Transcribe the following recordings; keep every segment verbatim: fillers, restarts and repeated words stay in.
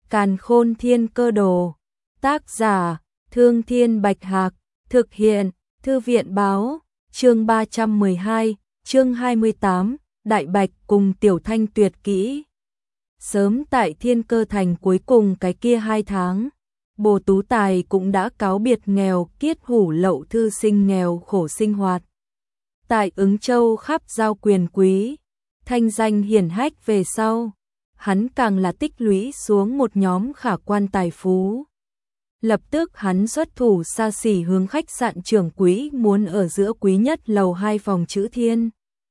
Càn Khôn Thiên Cơ Đồ. Tác giả: Thương Thiên Bạch Hạc. Thực hiện: Thư viện báo. Chương ba trăm mười hai, chương hai mươi tám, Đại Bạch cùng Tiểu Thanh tuyệt kỹ. Sớm tại Thiên Cơ Thành cuối cùng cái kia hai tháng, Bồ Tú Tài cũng đã cáo biệt nghèo kiết hủ lậu thư sinh nghèo khổ sinh hoạt. Tại Ứng Châu khắp giao quyền quý, thanh danh hiển hách về sau, hắn càng là tích lũy xuống một nhóm khả quan tài phú. Lập tức hắn xuất thủ xa xỉ hướng khách sạn trưởng quỹ muốn ở giữa quý nhất lầu hai phòng chữ thiên.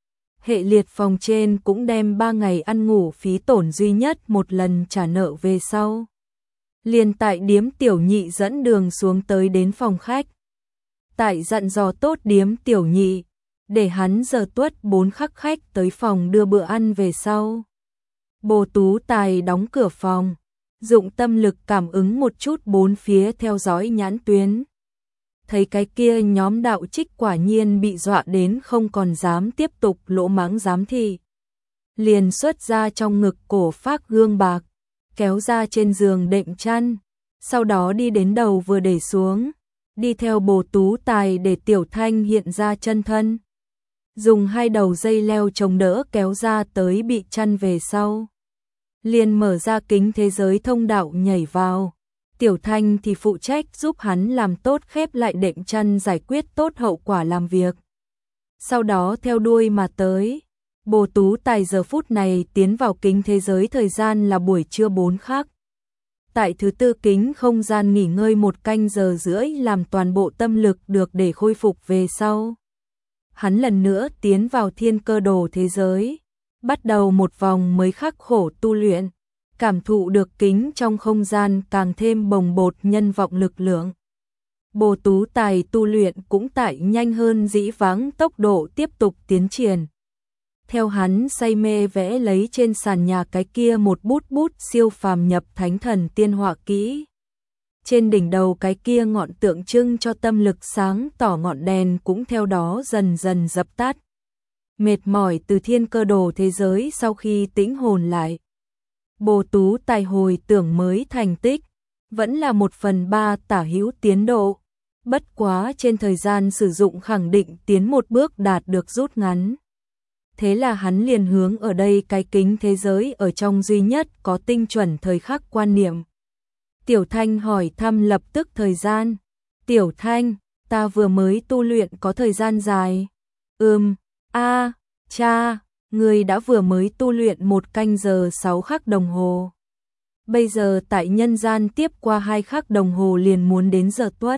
Hệ liệt phòng trên cũng đem ba ngày ăn ngủ phí tổn duy nhất một lần trả nợ về sau. Liền tại điếm tiểu nhị dẫn đường xuống tới đến phòng khách. Tại dặn dò tốt điếm tiểu nhị, để hắn giờ tuất bốn khắc khách tới phòng đưa bữa ăn về sau. Bồ Tú Tài đóng cửa phòng, dụng tâm lực cảm ứng một chút bốn phía theo dõi nhãn tuyến. Thấy cái kia nhóm đạo trích quả nhiên bị dọa đến không còn dám tiếp tục lỗ mãng giám thị. Liền xuất ra trong ngực cổ phác gương bạc, kéo ra trên giường đệm chăn, sau đó đi đến đầu vừa để xuống, đi theo Bồ Tú Tài để Tiểu Thanh hiện ra chân thân. Dùng hai đầu dây leo chống đỡ kéo ra tới bị chăn về sau. Liền mở ra kính thế giới thông đạo nhảy vào. Tiểu Thanh thì phụ trách giúp hắn làm tốt khép lại đệm chăn giải quyết tốt hậu quả làm việc. Sau đó theo đuôi mà tới. Bồ Tú Tài giờ phút này tiến vào kính thế giới thời gian là buổi trưa bốn khắc. Tại thứ tư kính không gian nghỉ ngơi một canh giờ rưỡi làm toàn bộ tâm lực được để khôi phục về sau. Hắn lần nữa tiến vào thiên cơ đồ thế giới, bắt đầu một vòng mới khắc khổ tu luyện, cảm thụ được kính trong không gian càng thêm bồng bột nhân vọng lực lượng. Bồ Tú Tài tu luyện cũng tại nhanh hơn dĩ vãng tốc độ tiếp tục tiến triển. Theo hắn say mê vẽ lấy trên sàn nhà cái kia một bút bút siêu phàm nhập thánh thần tiên họa kỹ. Trên đỉnh đầu cái kia ngọn tượng trưng cho tâm lực sáng tỏ ngọn đèn cũng theo đó dần dần dập tắt. Mệt mỏi từ thiên cơ đồ thế giới sau khi tĩnh hồn lại. Bồ Tú Tài hồi tưởng mới thành tích, vẫn là một phần ba tả hữu tiến độ. Bất quá trên thời gian sử dụng khẳng định tiến một bước đạt được rút ngắn. Thế là hắn liền hướng ở đây cái kính thế giới ở trong duy nhất có tinh chuẩn thời khắc quan niệm. Tiểu Thanh hỏi thăm lập tức thời gian. Tiểu Thanh, ta vừa mới tu luyện có thời gian dài. Ừm, a, cha, người đã vừa mới tu luyện một canh giờ sáu khắc đồng hồ. Bây giờ tại nhân gian tiếp qua hai khắc đồng hồ liền muốn đến giờ tuất.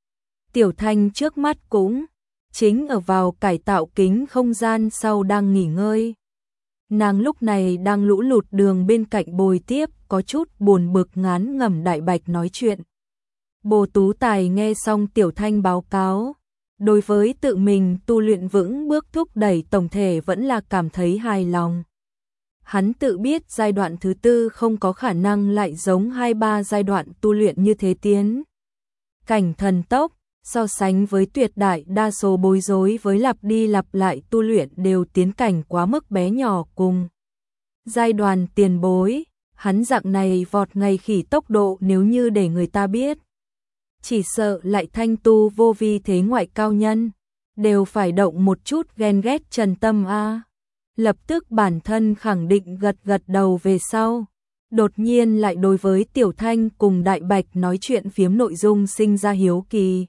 Tiểu Thanh trước mắt cũng chính ở vào cải tạo kính không gian sau đang nghỉ ngơi. Nàng lúc này đang lũ lụt đường bên cạnh bồi tiếp, có chút buồn bực ngán ngẩm Đại Bạch nói chuyện. Bồ Tú Tài nghe xong Tiểu Thanh báo cáo, đối với tự mình tu luyện vững bước thúc đẩy tổng thể vẫn là cảm thấy hài lòng. Hắn tự biết giai đoạn thứ tư không có khả năng lại giống hai ba giai đoạn tu luyện như thế tiến. Cảnh thần tốc, so sánh với tuyệt đại đa số bối rối với lặp đi lặp lại tu luyện đều tiến cảnh quá mức bé nhỏ cùng. Giai đoạn tiền bối, hắn dạng này vọt ngày khỉ tốc độ nếu như để người ta biết. Chỉ sợ lại thanh tu vô vi thế ngoại cao nhân, đều phải động một chút ghen ghét trần tâm a. Lập tức bản thân khẳng định gật gật đầu về sau. Đột nhiên lại đối với Tiểu Thanh cùng Đại Bạch nói chuyện phiếm nội dung sinh ra hiếu kỳ.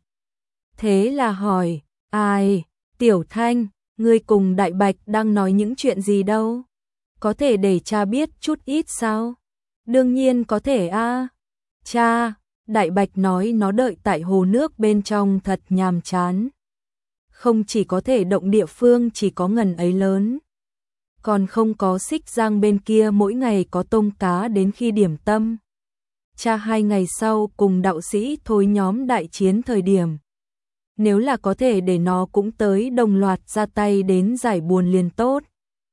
Thế là hỏi, ai, Tiểu Thanh, ngươi cùng Đại Bạch đang nói những chuyện gì đâu? Có thể để cha biết chút ít sao? Đương nhiên có thể a. Cha, Đại Bạch nói nó đợi tại hồ nước bên trong thật nhàm chán. Không chỉ có thể động địa phương chỉ có ngần ấy lớn. Còn không có Xích Giang bên kia mỗi ngày có tôm cá đến khi điểm tâm. Cha hai ngày sau cùng đạo sĩ thôi nhóm đại chiến thời điểm. Nếu là có thể để nó cũng tới đồng loạt ra tay đến giải buồn liền tốt.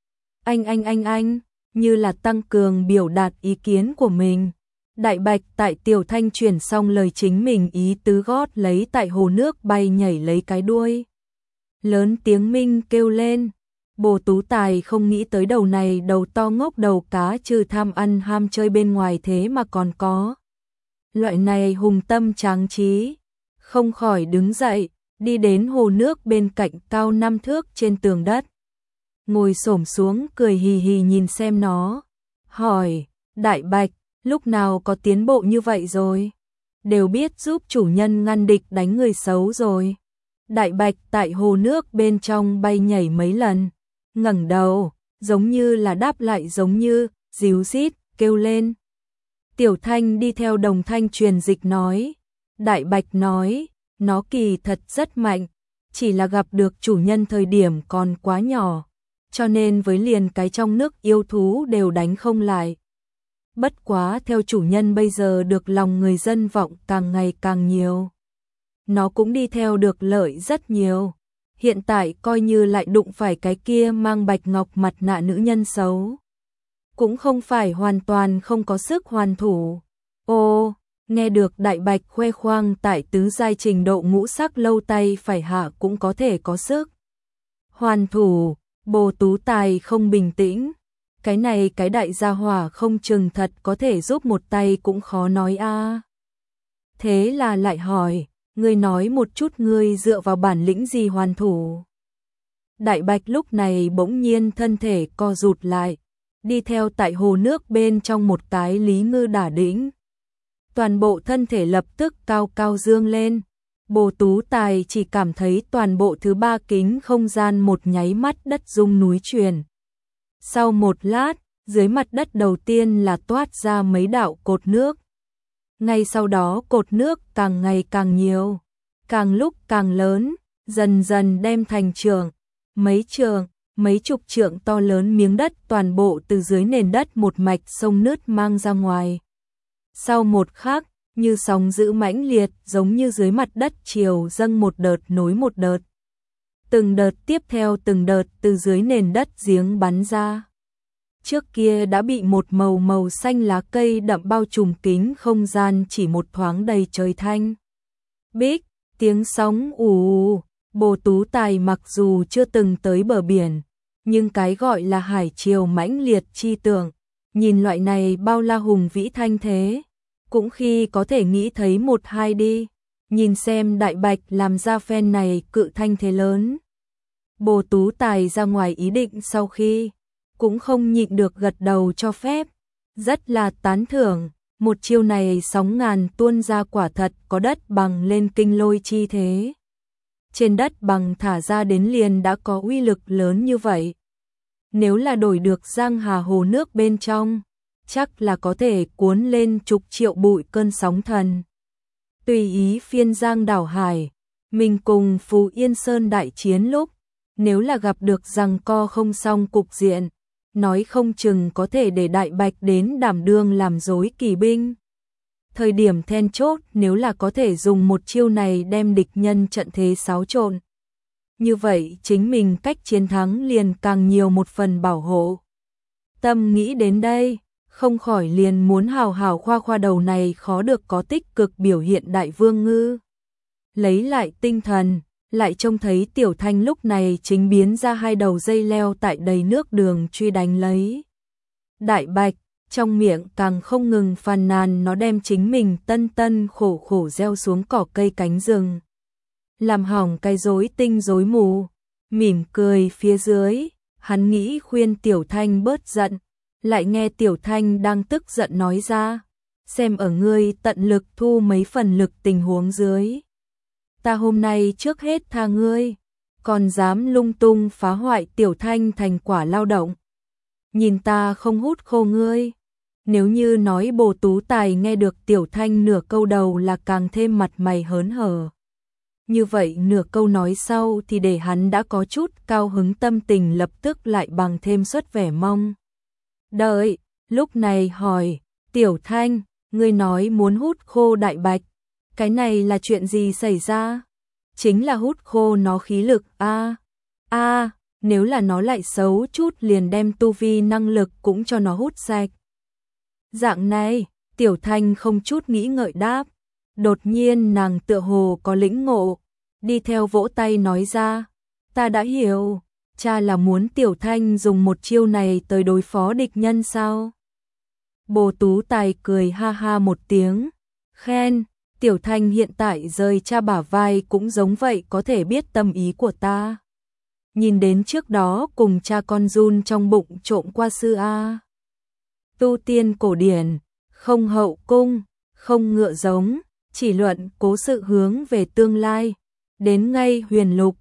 Anh anh anh anh, như là tăng cường biểu đạt ý kiến của mình. Đại Bạch tại Tiểu Thanh chuyển xong lời chính mình ý tứ gót lấy tại hồ nước bay nhảy lấy cái đuôi. Lớn tiếng minh kêu lên. Bồ Tú Tài không nghĩ tới đầu này đầu to ngốc đầu cá trừ tham ăn ham chơi bên ngoài thế mà còn có. Loại này hùng tâm tráng trí, không khỏi đứng dậy, đi đến hồ nước bên cạnh cao năm thước trên tường đất. Ngồi xổm xuống cười hì hì nhìn xem nó, hỏi, Đại Bạch, lúc nào có tiến bộ như vậy rồi? Đều biết giúp chủ nhân ngăn địch đánh người xấu rồi. Đại Bạch tại hồ nước bên trong bay nhảy mấy lần, ngẩng đầu, giống như là đáp lại giống như, díu dít, kêu lên. Tiểu Thanh đi theo Đồng Thanh truyền dịch nói, Đại Bạch nói, nó kỳ thật rất mạnh, chỉ là gặp được chủ nhân thời điểm còn quá nhỏ, cho nên với liền cái trong nước yêu thú đều đánh không lại. Bất quá theo chủ nhân bây giờ được lòng người dân vọng càng ngày càng nhiều. Nó cũng đi theo được lợi rất nhiều. Hiện tại coi như lại đụng phải cái kia mang bạch ngọc mặt nạ nữ nhân xấu. Cũng không phải hoàn toàn không có sức hoàn thủ. Ô, nghe được Đại Bạch khoe khoang tại tứ giai trình độ ngũ sắc lâu tay phải hạ cũng có thể có sức hoàn thủ, Bồ Tú Tài không bình tĩnh. Cái này cái đại gia hỏa không chừng thật có thể giúp một tay cũng khó nói a. À. Thế là lại hỏi, ngươi nói một chút ngươi dựa vào bản lĩnh gì hoàn thủ. Đại Bạch lúc này bỗng nhiên thân thể co rụt lại, đi theo tại hồ nước bên trong một cái lý ngư đả đĩnh. Toàn bộ thân thể lập tức cao cao dương lên. Bồ Tú Tài chỉ cảm thấy toàn bộ thứ ba kính không gian một nháy mắt đất rung núi chuyển. Sau một lát, dưới mặt đất đầu tiên là toát ra mấy đạo cột nước. Ngay sau đó cột nước càng ngày càng nhiều, càng lúc càng lớn, dần dần đem thành trượng, mấy trượng, mấy chục trượng to lớn miếng đất toàn bộ từ dưới nền đất một mạch sông nứt mang ra ngoài. Sau một khắc, như sóng dữ mãnh liệt giống như dưới mặt đất chiều dâng một đợt nối một đợt. Từng đợt tiếp theo từng đợt từ dưới nền đất giếng bắn ra. Trước kia đã bị một màu màu xanh lá cây đậm bao trùm kính không gian chỉ một thoáng đầy trời thanh. Bích, tiếng sóng ù ù, Bồ Tú Tài mặc dù chưa từng tới bờ biển, nhưng cái gọi là hải triều mãnh liệt chi tưởng, nhìn loại này bao la hùng vĩ thanh thế, cũng khi có thể nghĩ thấy một hai đi, nhìn xem Đại Bạch làm ra phen này cự thanh thế lớn. Bồ Tú Tài ra ngoài ý định sau khi, cũng không nhịn được gật đầu cho phép, rất là tán thưởng, một chiêu này sóng ngàn tuôn ra quả thật có đất bằng lên kinh lôi chi thế. Trên đất bằng thả ra đến liền đã có uy lực lớn như vậy. Nếu là đổi được giang hà hồ nước bên trong, chắc là có thể cuốn lên chục triệu bụi cơn sóng thần. Tùy ý phiên giang đảo hải, mình cùng Phù Yên Sơn đại chiến lúc, nếu là gặp được giằng co không xong cục diện, nói không chừng có thể để Đại Bạch đến đảm đương làm rối kỳ binh. Thời điểm then chốt nếu là có thể dùng một chiêu này đem địch nhân trận thế xáo trộn. Như vậy chính mình cách chiến thắng liền càng nhiều một phần bảo hộ. Tâm nghĩ đến đây, không khỏi liền muốn hào hào khoa khoa đầu này khó được có tích cực biểu hiện đại vương ngư. Lấy lại tinh thần, lại trông thấy Tiểu Thanh lúc này chính biến ra hai đầu dây leo tại đầy nước đường truy đánh lấy. Đại Bạch, trong miệng càng không ngừng phàn nàn nó đem chính mình tân tân khổ khổ gieo xuống cỏ cây cánh rừng. Làm hỏng cái rối tinh rối mù, mỉm cười phía dưới, hắn nghĩ khuyên Tiểu Thanh bớt giận, lại nghe Tiểu Thanh đang tức giận nói ra, xem ở ngươi tận lực thu mấy phần lực tình huống dưới. Ta hôm nay trước hết tha ngươi, còn dám lung tung phá hoại Tiểu Thanh thành quả lao động. Nhìn ta không hút khô ngươi. Nếu như nói Bồ Tú Tài nghe được Tiểu Thanh nửa câu đầu là càng thêm mặt mày hớn hở. Như vậy nửa câu nói sau thì để hắn đã có chút cao hứng tâm tình lập tức lại bằng thêm suất vẻ mong. Đợi, lúc này hỏi, Tiểu Thanh, ngươi nói muốn hút khô Đại Bạch, cái này là chuyện gì xảy ra? Chính là hút khô nó khí lực a. A, à, nếu là nó lại xấu chút liền đem tu vi năng lực cũng cho nó hút sạch. Dạng này, Tiểu Thanh không chút nghĩ ngợi đáp, đột nhiên nàng tựa hồ có lĩnh ngộ, đi theo vỗ tay nói ra, ta đã hiểu, cha là muốn Tiểu Thanh dùng một chiêu này tới đối phó địch nhân sao? Bồ Tú Tài cười ha ha một tiếng, khen, Tiểu Thanh hiện tại rời cha bả vai cũng giống vậy, có thể biết tâm ý của ta. Nhìn đến trước đó cùng cha con run trong bụng trộm qua sư A. Tu tiên cổ điển, không hậu cung, không ngựa giống, chỉ luận cố sự hướng về tương lai. Đến ngay huyền lục,